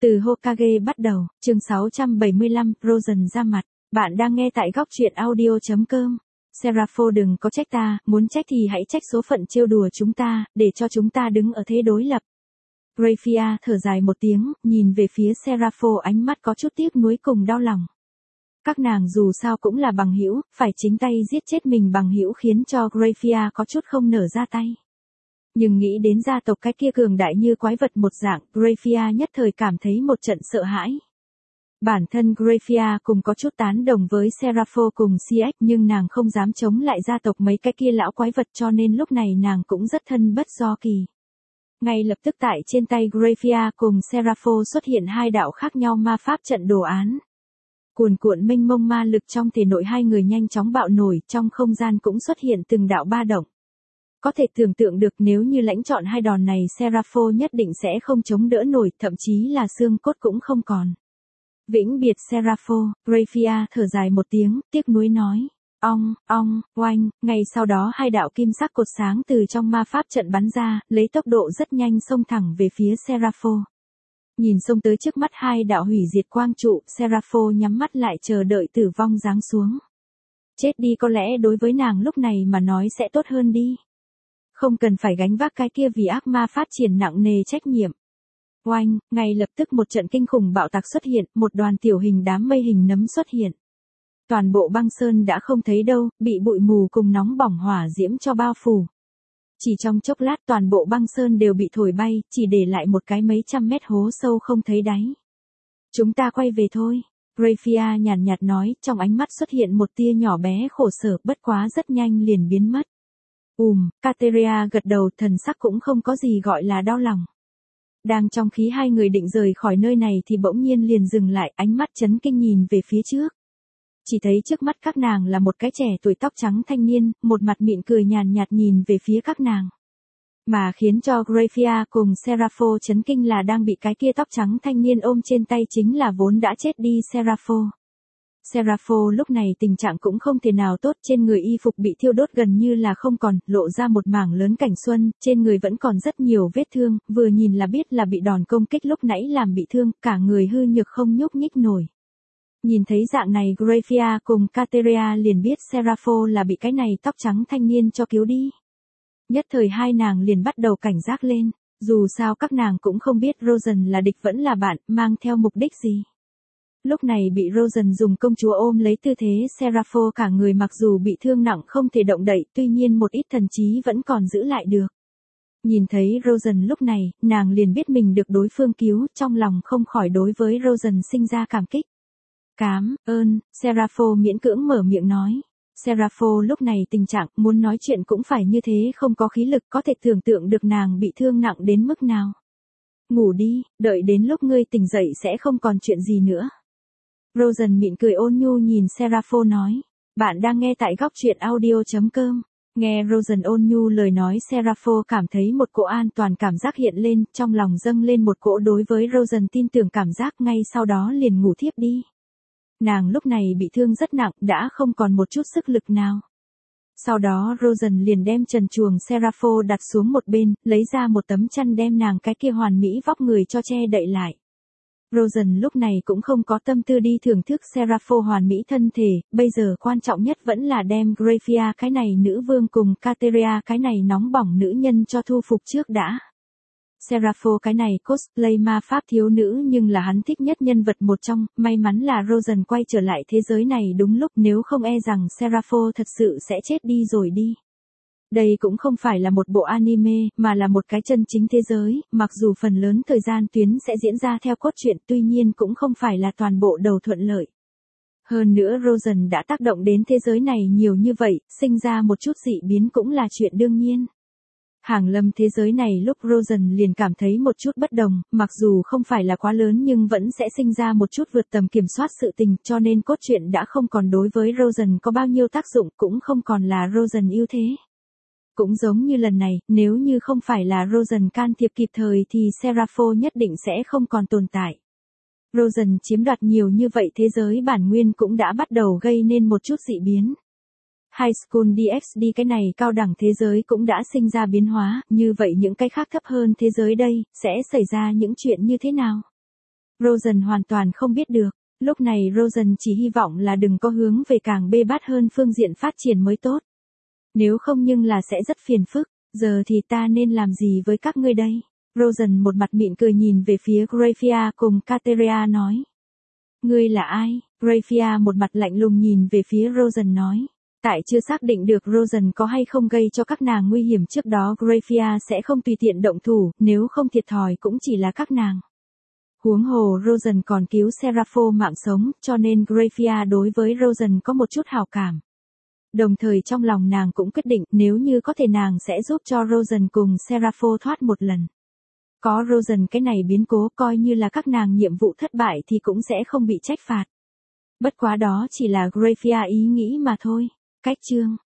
Từ Hokage bắt đầu, chương 675, Rosen ra mặt. Bạn đang nghe tại góc truyện audio.com. Serapho đừng có trách ta, muốn trách thì hãy trách số phận trêu đùa chúng ta, để cho chúng ta đứng ở thế đối lập. Graphia thở dài một tiếng, nhìn về phía Serapho ánh mắt có chút tiếc nuối cùng đau lòng. Các nàng dù sao cũng là bằng hữu, phải chính tay giết chết mình bằng hữu khiến cho Graphia có chút không nở ra tay. Nhưng nghĩ đến gia tộc cái kia cường đại như quái vật một dạng, Graphia nhất thời cảm thấy một trận sợ hãi. Bản thân Graphia cùng có chút tán đồng với Serapho cùng CX nhưng nàng không dám chống lại gia tộc mấy cái kia lão quái vật cho nên lúc này nàng cũng rất thân bất do kỳ. Ngay lập tức tại trên tay Graphia cùng Serapho xuất hiện hai đạo khác nhau ma pháp trận đồ án. Cuồn cuộn mênh mông ma lực trong thể nội hai người nhanh chóng bạo nổi, trong không gian cũng xuất hiện từng đạo ba động. Có thể tưởng tượng được nếu như lãnh chọn hai đòn này Serapho nhất định sẽ không chống đỡ nổi, thậm chí là xương cốt cũng không còn. Vĩnh biệt Serapho, Graphia thở dài một tiếng, tiếc nuối nói. Oanh, ngay sau đó hai đạo kim sắc cột sáng từ trong ma pháp trận bắn ra, lấy tốc độ rất nhanh xông thẳng về phía Serapho. Nhìn xông tới trước mắt hai đạo hủy diệt quang trụ, Serapho nhắm mắt lại chờ đợi tử vong giáng xuống. Chết đi có lẽ đối với nàng lúc này mà nói sẽ tốt hơn đi. Không cần phải gánh vác cái kia vì ác ma phát triển nặng nề trách nhiệm. Oanh, ngay lập tức một trận kinh khủng bạo tạc xuất hiện, một đoàn tiểu hình đám mây hình nấm xuất hiện. Toàn bộ băng sơn đã không thấy đâu, bị bụi mù cùng nóng bỏng hỏa diễm cho bao phủ. Chỉ trong chốc lát toàn bộ băng sơn đều bị thổi bay, chỉ để lại một cái mấy trăm mét hố sâu không thấy đáy. Chúng ta quay về thôi. Graphia nhàn nhạt nói, trong ánh mắt xuất hiện một tia nhỏ bé khổ sở, bất quá rất nhanh liền biến mất. Kateria gật đầu, thần sắc cũng không có gì gọi là đau lòng. Đang trong khi hai người định rời khỏi nơi này thì bỗng nhiên liền dừng lại, ánh mắt chấn kinh nhìn về phía trước. Chỉ thấy trước mắt các nàng là một cái trẻ tuổi tóc trắng thanh niên, một mặt mỉm cười nhàn nhạt nhìn về phía các nàng. Mà khiến cho Graphia cùng Serapho chấn kinh là đang bị cái kia tóc trắng thanh niên ôm trên tay chính là vốn đã chết đi Serapho. Serapho lúc này tình trạng cũng không thể nào tốt, trên người y phục bị thiêu đốt gần như là không còn, lộ ra một mảng lớn cảnh xuân, trên người vẫn còn rất nhiều vết thương, vừa nhìn là biết là bị đòn công kích lúc nãy làm bị thương, cả người hư nhược không nhúc nhích nổi. Nhìn thấy dạng này Graphia cùng Kateria liền biết Serapho là bị cái này tóc trắng thanh niên cho cứu đi. Nhất thời hai nàng liền bắt đầu cảnh giác lên, dù sao các nàng cũng không biết Rosen là địch vẫn là bạn, mang theo mục đích gì. Lúc này bị Rosen dùng công chúa ôm lấy tư thế Serapho cả người mặc dù bị thương nặng không thể động đậy, tuy nhiên một ít thần trí vẫn còn giữ lại được. Nhìn thấy Rosen lúc này, nàng liền biết mình được đối phương cứu, trong lòng không khỏi đối với Rosen sinh ra cảm kích. Cảm ơn, Serapho miễn cưỡng mở miệng nói. Serapho lúc này tình trạng muốn nói chuyện cũng phải như thế, không có khí lực, có thể tưởng tượng được nàng bị thương nặng đến mức nào. Ngủ đi, đợi đến lúc ngươi tỉnh dậy sẽ không còn chuyện gì nữa. Rosen mỉm cười ôn nhu nhìn Serapho nói. Bạn đang nghe tại góc truyện audio.com. Nghe Rosen ôn nhu lời nói Serapho cảm thấy một cỗ an toàn cảm giác hiện lên, trong lòng dâng lên một cỗ đối với Rosen tin tưởng cảm giác, ngay sau đó liền ngủ thiếp đi. Nàng lúc này bị thương rất nặng, đã không còn một chút sức lực nào. Sau đó Rosen liền đem trần truồng Serapho đặt xuống một bên, lấy ra một tấm chăn đem nàng cái kia hoàn mỹ vóc người cho che đậy lại. Rosen lúc này cũng không có tâm tư đi thưởng thức Serapho hoàn mỹ thân thể, bây giờ quan trọng nhất vẫn là đem Graphia cái này nữ vương cùng Kateria cái này nóng bỏng nữ nhân cho thu phục trước đã. Serapho cái này cosplay ma pháp thiếu nữ nhưng là hắn thích nhất nhân vật một trong, may mắn là Rosen quay trở lại thế giới này đúng lúc, nếu không e rằng Serapho thật sự sẽ chết đi rồi đi. Đây cũng không phải là một bộ anime, mà là một cái chân chính thế giới, mặc dù phần lớn thời gian tuyến sẽ diễn ra theo cốt truyện, tuy nhiên cũng không phải là toàn bộ đầu thuận lợi. Hơn nữa Rosen đã tác động đến thế giới này nhiều như vậy, sinh ra một chút dị biến cũng là chuyện đương nhiên. Hàng lâm thế giới này lúc Rosen liền cảm thấy một chút bất đồng, mặc dù không phải là quá lớn nhưng vẫn sẽ sinh ra một chút vượt tầm kiểm soát sự tình, cho nên cốt truyện đã không còn đối với Rosen có bao nhiêu tác dụng, cũng không còn là Rosen ưu thế. Cũng giống như lần này, nếu như không phải là Rosen can thiệp kịp thời thì Serapho nhất định sẽ không còn tồn tại. Rosen chiếm đoạt nhiều như vậy thế giới bản nguyên cũng đã bắt đầu gây nên một chút dị biến. High School DxD cái này cao đẳng thế giới cũng đã sinh ra biến hóa, như vậy những cái khác thấp hơn thế giới đây, sẽ xảy ra những chuyện như thế nào? Rosen hoàn toàn không biết được. Lúc này Rosen chỉ hy vọng là đừng có hướng về càng bê bết hơn phương diện phát triển mới tốt. Nếu không nhưng là sẽ rất phiền phức. Giờ thì ta nên làm gì với các ngươi đây? Rosen một mặt mỉm cười nhìn về phía Graphia cùng Kateria nói. Ngươi là ai? Graphia một mặt lạnh lùng nhìn về phía Rosen nói. Tại chưa xác định được Rosen có hay không gây cho các nàng nguy hiểm trước đó, Graphia sẽ không tùy tiện động thủ, nếu không thiệt thòi cũng chỉ là các nàng. Huống hồ Rosen còn cứu Serapho mạng sống, cho nên Graphia đối với Rosen có một chút hảo cảm. Đồng thời trong lòng nàng cũng quyết định nếu như có thể nàng sẽ giúp cho Rosen cùng Serapho thoát một lần. Có Rosen cái này biến cố, coi như là các nàng nhiệm vụ thất bại thì cũng sẽ không bị trách phạt. Bất quá đó chỉ là Graphia ý nghĩ mà thôi. Cách chương